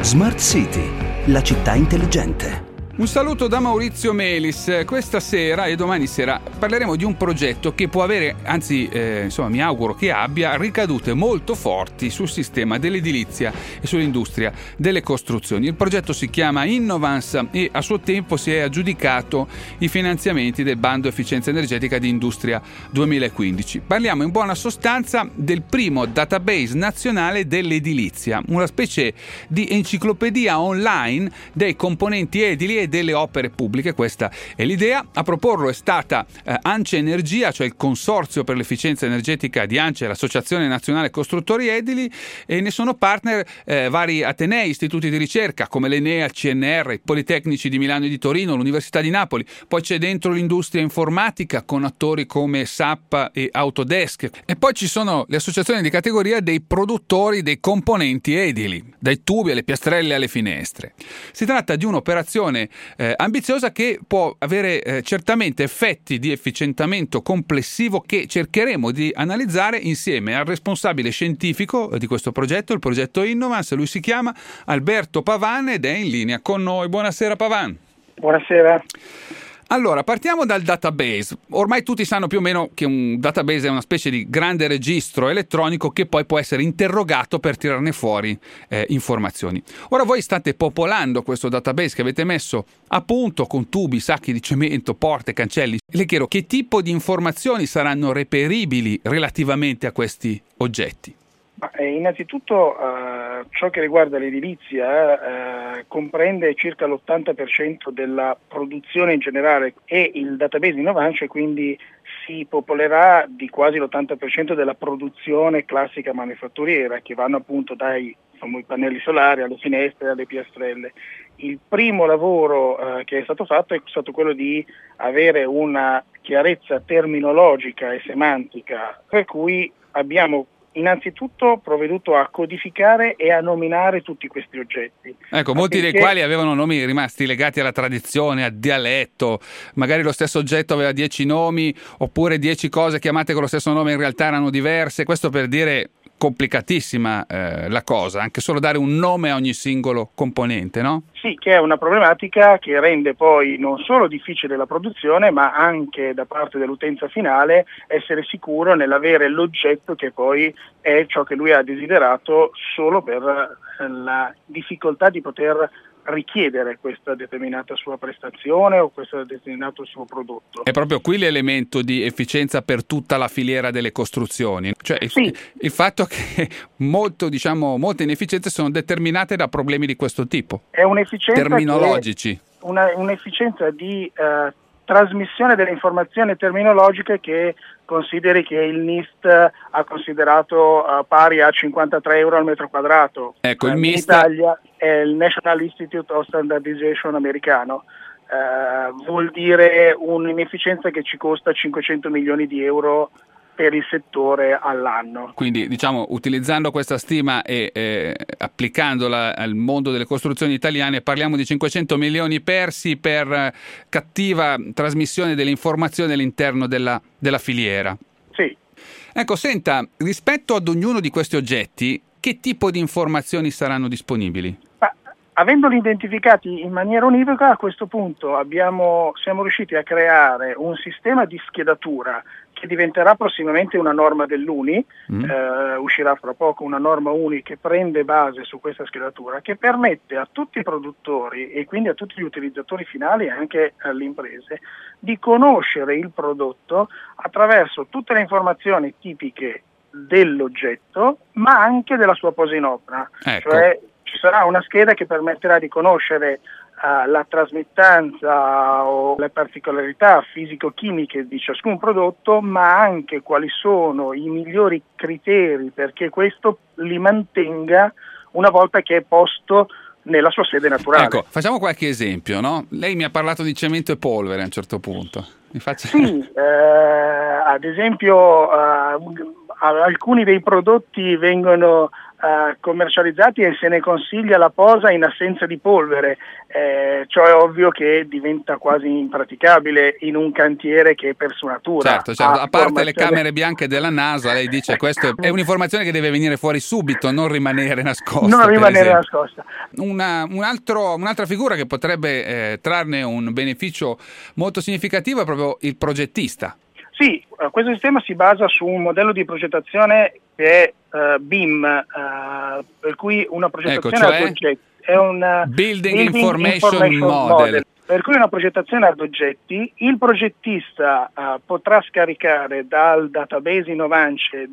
Smart City, la città intelligente. Un saluto da Maurizio Melis. Questa sera e domani sera parleremo di un progetto che può avere, anzi mi auguro che abbia, ricadute molto forti sul sistema dell'edilizia e sull'industria delle costruzioni. Il progetto si chiama Innovance e a suo tempo si è aggiudicato i finanziamenti del bando efficienza energetica di Industria 2015. Parliamo in buona sostanza del primo database nazionale dell'edilizia, una specie di enciclopedia online dei componenti edili e delle opere pubbliche. Questa è l'idea. A proporlo è stata ANCE Energia, cioè il Consorzio per l'efficienza energetica di ANCE, l'Associazione Nazionale Costruttori Edili, e ne sono partner vari atenei, istituti di ricerca come l'Enea, il CNR, i Politecnici di Milano e di Torino, l'Università di Napoli. Poi c'è dentro l'industria informatica con attori come SAP e Autodesk, e poi ci sono le associazioni di categoria dei produttori dei componenti edili, dai tubi alle piastrelle alle finestre. Si tratta di un'operazione ambiziosa che può avere certamente effetti di efficientamento complessivo che cercheremo di analizzare insieme al responsabile scientifico di questo progetto, il progetto Innovance. Lui si chiama Alberto Pavan ed è in linea con noi. Buonasera Pavan. Buonasera. Allora, partiamo dal database. Ormai tutti sanno più o meno che un database è una specie di grande registro elettronico che poi può essere interrogato per tirarne fuori informazioni. Ora voi state popolando questo database che avete messo a punto con tubi, sacchi di cemento, porte, cancelli. Le chiedo che tipo di informazioni saranno reperibili relativamente a questi oggetti? Innanzitutto ciò che riguarda l'edilizia comprende circa l'80% della produzione in generale e il database Innovance quindi si popolerà di quasi l'80% della produzione classica manifatturiera, che vanno appunto dai pannelli solari alle finestre alle piastrelle. Il primo lavoro che è stato fatto è stato quello di avere una chiarezza terminologica e semantica, per cui abbiamo innanzitutto provveduto a codificare e a nominare tutti questi oggetti. Ecco, molti dei quali avevano nomi rimasti legati alla tradizione, al dialetto, magari lo stesso oggetto aveva 10 nomi, oppure 10 cose chiamate con lo stesso nome in realtà erano diverse. Questo per dire complicatissima la cosa, anche solo dare un nome a ogni singolo componente, no? Sì, che è una problematica che rende poi non solo difficile la produzione, ma anche da parte dell'utenza finale essere sicuro nell'avere l'oggetto che poi è ciò che lui ha desiderato, solo per la difficoltà di poter richiedere questa determinata sua prestazione o questo determinato suo prodotto. È proprio qui l'elemento di efficienza per tutta la filiera delle costruzioni, cioè sì. Il fatto che molte inefficienze sono determinate da problemi di questo tipo. È un'efficienza terminologici. Un'efficienza di trasmissione delle informazioni terminologiche che consideri che il NIST ha considerato pari a 53 euro al metro quadrato. Ecco, il in NIST Italia è il National Institute of Standardization americano. Vuol dire un'inefficienza che ci costa 500 milioni di euro per il settore all'anno. Quindi utilizzando questa stima e applicandola al mondo delle costruzioni italiane parliamo di 500 milioni persi per cattiva trasmissione delle informazioni all'interno della filiera. Sì. Ecco, senta, rispetto ad ognuno di questi oggetti, che tipo di informazioni saranno disponibili? Avendoli identificati in maniera univoca, a questo punto siamo riusciti a creare un sistema di schedatura che diventerà prossimamente una norma dell'UNI, uscirà fra poco una norma UNI che prende base su questa schedatura, che permette a tutti i produttori e quindi a tutti gli utilizzatori finali e anche alle imprese di conoscere il prodotto attraverso tutte le informazioni tipiche dell'oggetto, ma anche della sua posa in opera. Ecco. Cioè ci sarà una scheda che permetterà di conoscere la trasmittanza o le particolarità fisico-chimiche di ciascun prodotto, ma anche quali sono i migliori criteri perché questo li mantenga una volta che è posto nella sua sede naturale. Ecco, facciamo qualche esempio, no? Lei mi ha parlato di cemento e polvere a un certo punto. Sì, ad esempio alcuni dei prodotti vengono commercializzati e se ne consiglia la posa in assenza di polvere, ciò è ovvio che diventa quasi impraticabile in un cantiere che per sua natura certo, a parte le camere bianche della NASA, lei dice questa è un'informazione che deve venire fuori subito, non rimanere nascosta. Un'altra figura che potrebbe trarne un beneficio molto significativo è proprio il progettista. Sì, questo sistema si basa su un modello di progettazione che è BIM, per cui una progettazione ad oggetti è un Building Information Model. Per cui una progettazione ad oggetti, il progettista potrà scaricare dal database Innovance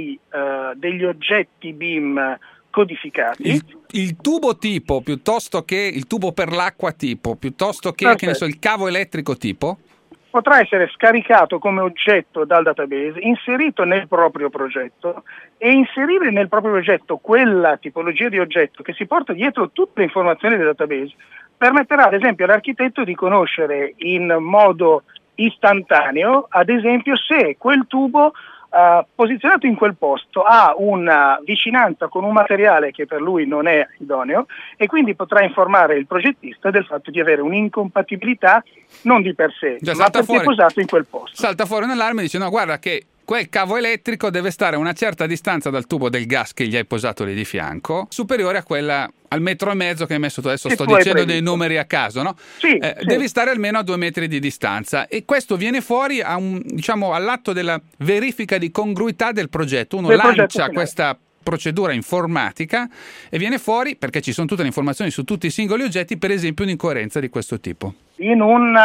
degli oggetti BIM codificati. Il tubo tipo piuttosto che il tubo per l'acqua tipo, piuttosto che ne so, il cavo elettrico tipo? Potrà essere scaricato come oggetto dal database, inserito nel proprio progetto e inserire nel proprio progetto quella tipologia di oggetto che si porta dietro tutte le informazioni del database permetterà ad esempio all'architetto di conoscere in modo istantaneo, ad esempio, se quel tubo posizionato in quel posto ha una vicinanza con un materiale che per lui non è idoneo e quindi potrà informare il progettista del fatto di avere un'incompatibilità non di per sé, ma perché è posato in quel posto. Salta fuori un allarme e dice no, guarda che quel cavo elettrico deve stare a una certa distanza dal tubo del gas che gli hai posato lì di fianco, superiore a quella al 1,5 metri che hai messo tu. Adesso sto dicendo dei numeri a caso, no? Sì. Devi stare almeno a 2 metri di distanza e questo viene fuori all'atto della verifica di congruità del progetto. Uno lancia questa procedura informatica e viene fuori, perché ci sono tutte le informazioni su tutti i singoli oggetti, per esempio un'incoerenza di questo tipo. In un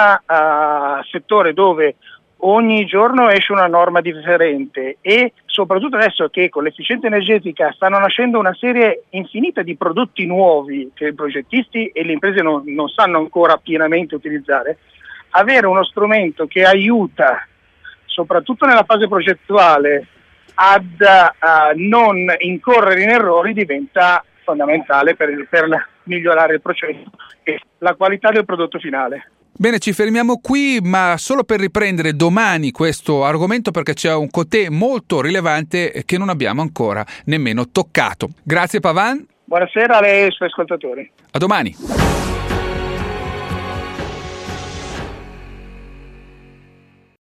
settore dove ogni giorno esce una norma differente e soprattutto adesso che con l'efficienza energetica stanno nascendo una serie infinita di prodotti nuovi che i progettisti e le imprese non sanno ancora pienamente utilizzare, avere uno strumento che aiuta soprattutto nella fase progettuale ad non incorrere in errori diventa fondamentale per migliorare il processo e la qualità del prodotto finale. Bene, ci fermiamo qui, ma solo per riprendere domani questo argomento perché c'è un côté molto rilevante che non abbiamo ancora nemmeno toccato. Grazie Pavan. Buonasera a lei e ai suoi ascoltatori. A domani.